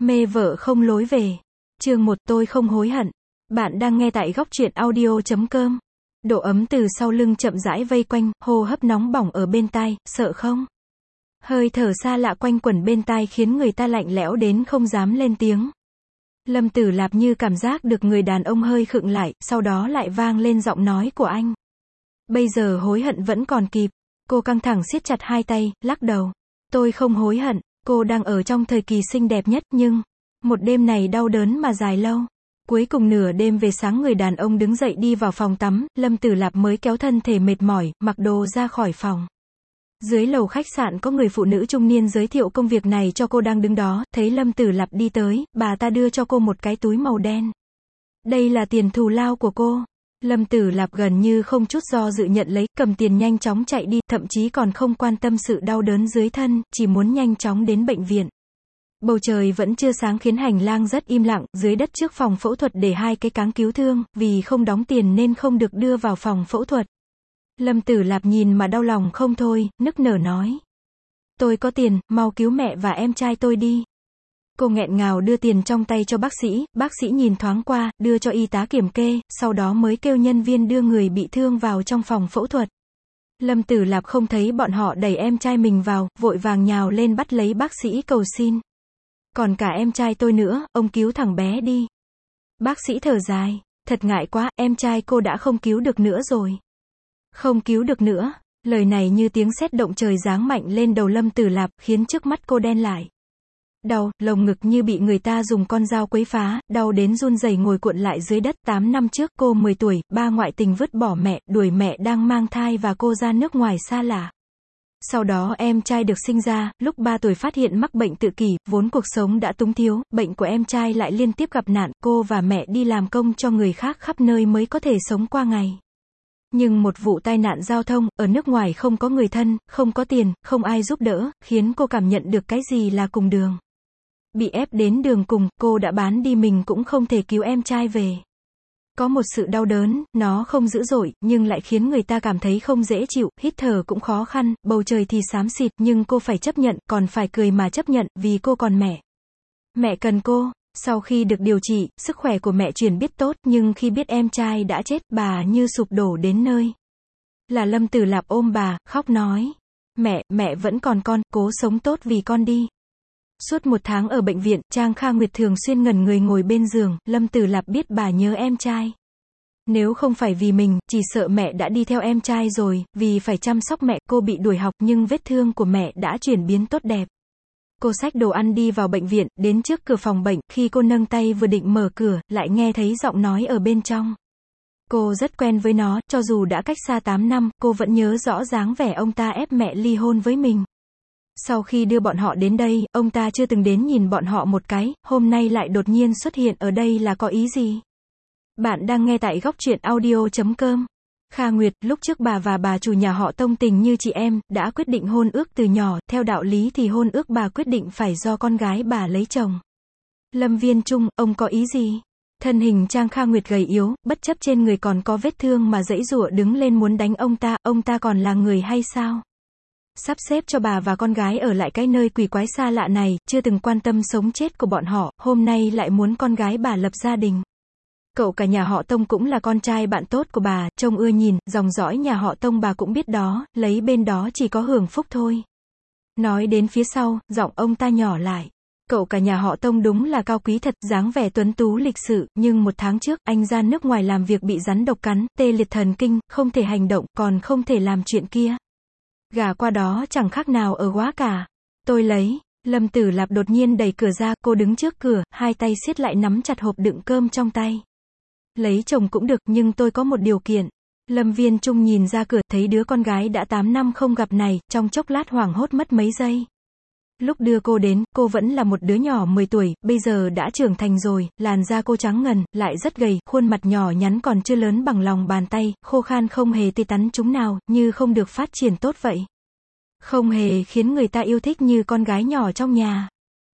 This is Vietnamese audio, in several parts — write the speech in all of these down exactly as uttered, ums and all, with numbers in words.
Mê vợ không lối về. Chương một, tôi không hối hận. Bạn đang nghe tại góc truyện audio chấm com. Độ ấm từ sau lưng chậm rãi vây quanh, hô hấp nóng bỏng ở bên tai, sợ không? Hơi thở xa lạ quanh quẩn bên tai khiến người ta lạnh lẽo đến không dám lên tiếng. Lâm Tử Lạp như cảm giác được người đàn ông hơi khựng lại, sau đó lại vang lên giọng nói của anh. Bây giờ hối hận vẫn còn kịp. Cô căng thẳng siết chặt hai tay, lắc đầu. Tôi không hối hận. Cô đang ở trong thời kỳ xinh đẹp nhất nhưng, một đêm này đau đớn mà dài lâu. Cuối cùng nửa đêm về sáng người đàn ông đứng dậy đi vào phòng tắm, Lâm Tử Lạp mới kéo thân thể mệt mỏi, mặc đồ ra khỏi phòng. Dưới lầu khách sạn có người phụ nữ trung niên giới thiệu công việc này cho cô đang đứng đó, thấy Lâm Tử Lạp đi tới, bà ta đưa cho cô một cái túi màu đen. Đây là tiền thù lao của cô. Lâm Tử Lạp gần như không chút do dự nhận lấy, cầm tiền nhanh chóng chạy đi, thậm chí còn không quan tâm sự đau đớn dưới thân, chỉ muốn nhanh chóng đến bệnh viện. Bầu trời vẫn chưa sáng khiến hành lang rất im lặng, dưới đất trước phòng phẫu thuật để hai cái cáng cứu thương, vì không đóng tiền nên không được đưa vào phòng phẫu thuật. Lâm Tử Lạp nhìn mà đau lòng không thôi, nức nở nói. Tôi có tiền, mau cứu mẹ và em trai tôi đi. Cô nghẹn ngào đưa tiền trong tay cho bác sĩ, bác sĩ nhìn thoáng qua, đưa cho y tá kiểm kê, sau đó mới kêu nhân viên đưa người bị thương vào trong phòng phẫu thuật. Lâm Tử Lạp không thấy bọn họ đẩy em trai mình vào, vội vàng nhào lên bắt lấy bác sĩ cầu xin. Còn cả em trai tôi nữa, ông cứu thằng bé đi. Bác sĩ thở dài, thật ngại quá, em trai cô đã không cứu được nữa rồi. Không cứu được nữa, lời này như tiếng sét động trời giáng mạnh lên đầu Lâm Tử Lạp, khiến trước mắt cô đen lại. Đau, lồng ngực như bị người ta dùng con dao quấy phá, đau đến run rẩy ngồi cuộn lại dưới đất. Tám năm trước, cô mười tuổi, ba ngoại tình vứt bỏ mẹ, đuổi mẹ đang mang thai và cô ra nước ngoài xa lạ. Sau đó em trai được sinh ra, lúc ba tuổi phát hiện mắc bệnh tự kỷ, vốn cuộc sống đã túng thiếu, bệnh của em trai lại liên tiếp gặp nạn, cô và mẹ đi làm công cho người khác khắp nơi mới có thể sống qua ngày. Nhưng một vụ tai nạn giao thông, ở nước ngoài không có người thân, không có tiền, không ai giúp đỡ, khiến cô cảm nhận được cái gì là cùng đường. Bị ép đến đường cùng, cô đã bán đi mình cũng không thể cứu em trai về. Có một sự đau đớn, nó không dữ dội, nhưng lại khiến người ta cảm thấy không dễ chịu, hít thở cũng khó khăn, bầu trời thì xám xịt, nhưng cô phải chấp nhận, còn phải cười mà chấp nhận, vì cô còn mẹ. Mẹ cần cô. Sau khi được điều trị, sức khỏe của mẹ chuyển biết tốt, nhưng khi biết em trai đã chết, bà như sụp đổ đến nơi. Là Lâm Tử Lạp ôm bà, khóc nói. Mẹ, mẹ vẫn còn con, cố sống tốt vì con đi. Suốt một tháng ở bệnh viện, Trang Kha Nguyệt thường xuyên ngẩn người ngồi bên giường, Lâm Tử Lạp biết bà nhớ em trai. Nếu không phải vì mình, chỉ sợ mẹ đã đi theo em trai rồi, vì phải chăm sóc mẹ, cô bị đuổi học, nhưng vết thương của mẹ đã chuyển biến tốt đẹp. Cô xách đồ ăn đi vào bệnh viện, đến trước cửa phòng bệnh, khi cô nâng tay vừa định mở cửa, lại nghe thấy giọng nói ở bên trong. Cô rất quen với nó, cho dù đã cách xa tám năm, cô vẫn nhớ rõ dáng vẻ ông ta ép mẹ ly hôn với mình. Sau khi đưa bọn họ đến đây, ông ta chưa từng đến nhìn bọn họ một cái, hôm nay lại đột nhiên xuất hiện ở đây là có ý gì? Bạn đang nghe tại góc truyện audio chấm com. Kha Nguyệt, lúc trước bà và bà chủ nhà họ Tông tình như chị em, đã quyết định hôn ước từ nhỏ, theo đạo lý thì hôn ước bà quyết định phải do con gái bà lấy chồng. Lâm Viên Trung, ông có ý gì? Thân hình Trang Kha Nguyệt gầy yếu, bất chấp trên người còn có vết thương mà giãy giụa đứng lên muốn đánh ông ta, ông ta còn là người hay sao? Sắp xếp cho bà và con gái ở lại cái nơi quỷ quái xa lạ này, chưa từng quan tâm sống chết của bọn họ, hôm nay lại muốn con gái bà lập gia đình. Cậu cả nhà họ Tông cũng là con trai bạn tốt của bà, trông ưa nhìn, dòng dõi nhà họ Tông bà cũng biết đó, lấy bên đó chỉ có hưởng phúc thôi. Nói đến phía sau, giọng ông ta nhỏ lại. Cậu cả nhà họ Tông đúng là cao quý thật, dáng vẻ tuấn tú lịch sự, nhưng một tháng trước, anh ra nước ngoài làm việc bị rắn độc cắn, tê liệt thần kinh, không thể hành động, còn không thể làm chuyện kia. Gả qua đó chẳng khác nào ở góa cả. Tôi lấy. Lâm Tử Lạp đột nhiên đẩy cửa ra, cô đứng trước cửa, hai tay siết lại nắm chặt hộp đựng cơm trong tay. Lấy chồng cũng được, nhưng tôi có một điều kiện. Lâm Viên Trung nhìn ra cửa, thấy đứa con gái đã tám năm không gặp này, trong chốc lát hoảng hốt mất mấy giây. Lúc đưa cô đến, cô vẫn là một đứa nhỏ mười tuổi, bây giờ đã trưởng thành rồi, làn da cô trắng ngần, lại rất gầy, khuôn mặt nhỏ nhắn còn chưa lớn bằng lòng bàn tay, khô khan không hề tươi tắn chúng nào, như không được phát triển tốt vậy. Không hề khiến người ta yêu thích như con gái nhỏ trong nhà.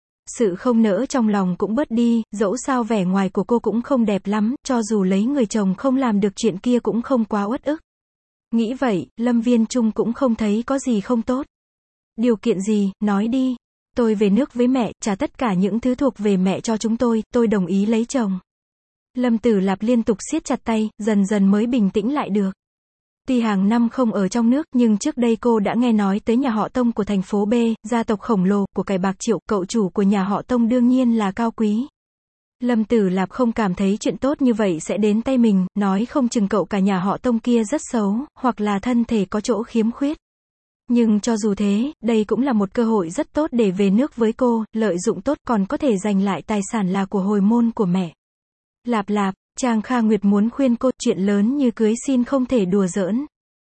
Sự không nỡ trong lòng cũng bớt đi, dẫu sao vẻ ngoài của cô cũng không đẹp lắm, cho dù lấy người chồng không làm được chuyện kia cũng không quá uất ức. Nghĩ vậy, Lâm Viên Trung cũng không thấy có gì không tốt. Điều kiện gì, nói đi. Tôi về nước với mẹ, trả tất cả những thứ thuộc về mẹ cho chúng tôi, tôi đồng ý lấy chồng. Lâm Tử Lạp liên tục siết chặt tay, dần dần mới bình tĩnh lại được. Tuy hàng năm không ở trong nước, nhưng trước đây cô đã nghe nói tới nhà họ Tông của thành phố B, gia tộc khổng lồ, của cải bạc triệu, cậu chủ của nhà họ Tông đương nhiên là cao quý. Lâm Tử Lạp không cảm thấy chuyện tốt như vậy sẽ đến tay mình, nói không chừng cậu cả nhà họ Tông kia rất xấu, hoặc là thân thể có chỗ khiếm khuyết. Nhưng cho dù thế, đây cũng là một cơ hội rất tốt để về nước với cô, lợi dụng tốt còn có thể giành lại tài sản là của hồi môn của mẹ. Lạp Lạp, Trang Kha Nguyệt muốn khuyên cô, chuyện lớn như cưới xin không thể đùa giỡn.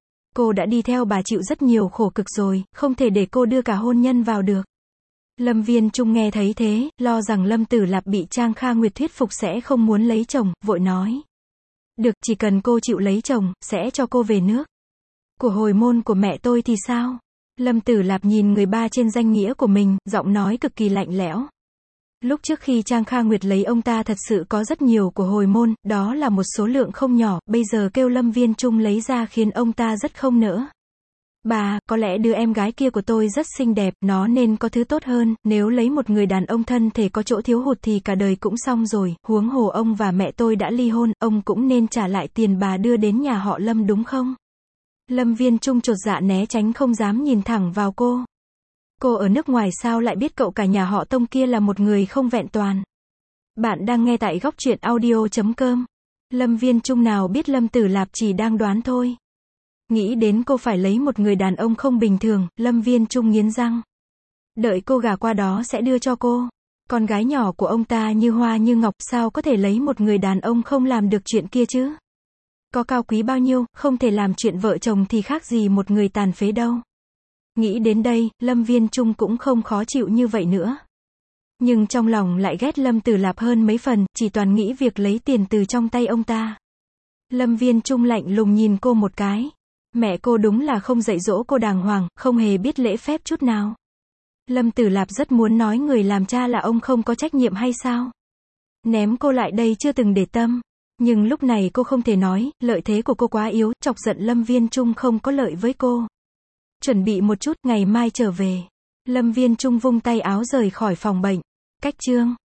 Cô đã đi theo bà chịu rất nhiều khổ cực rồi, không thể để cô đưa cả hôn nhân vào được. Lâm Viên Trung nghe thấy thế, lo rằng Lâm Tử Lạp bị Trang Kha Nguyệt thuyết phục sẽ không muốn lấy chồng, vội nói. Được, chỉ cần cô chịu lấy chồng, sẽ cho cô về nước. Của hồi môn của mẹ tôi thì sao? Lâm Tử Lạp nhìn người ba trên danh nghĩa của mình, giọng nói cực kỳ lạnh lẽo. Lúc trước khi Trang Kha Nguyệt lấy ông ta thật sự có rất nhiều của hồi môn, đó là một số lượng không nhỏ, bây giờ kêu Lâm Viên Trung lấy ra khiến ông ta rất không nỡ. Bà, có lẽ đứa em gái kia của tôi rất xinh đẹp, nó nên có thứ tốt hơn, nếu lấy một người đàn ông thân thể có chỗ thiếu hụt thì cả đời cũng xong rồi, huống hồ ông và mẹ tôi đã ly hôn, ông cũng nên trả lại tiền bà đưa đến nhà họ Lâm đúng không? Lâm Viên Trung chột dạ né tránh không dám nhìn thẳng vào cô. Cô ở nước ngoài sao lại biết cậu cả nhà họ Tông kia là một người không vẹn toàn? Bạn đang nghe tại góc truyện audio chấm com. Lâm Viên Trung nào biết Lâm Tử Lạp chỉ đang đoán thôi. Nghĩ đến cô phải lấy một người đàn ông không bình thường, Lâm Viên Trung nghiến răng. Đợi cô gả qua đó sẽ đưa cho cô. Con gái nhỏ của ông ta như hoa như ngọc, sao có thể lấy một người đàn ông không làm được chuyện kia chứ? Có cao quý bao nhiêu, không thể làm chuyện vợ chồng thì khác gì một người tàn phế đâu. Nghĩ đến đây, Lâm Viên Trung cũng không khó chịu như vậy nữa. Nhưng trong lòng lại ghét Lâm Tử Lạp hơn mấy phần, chỉ toàn nghĩ việc lấy tiền từ trong tay ông ta. Lâm Viên Trung lạnh lùng nhìn cô một cái. Mẹ cô đúng là không dạy dỗ cô đàng hoàng, không hề biết lễ phép chút nào. Lâm Tử Lạp rất muốn nói người làm cha là ông không có trách nhiệm hay sao? Ném cô lại đây chưa từng để tâm. Nhưng lúc này cô không thể nói, lợi thế của cô quá yếu, chọc giận Lâm Viên Trung không có lợi với cô. Chuẩn bị một chút, ngày mai trở về. Lâm Viên Trung vung tay áo rời khỏi phòng bệnh. Cách chương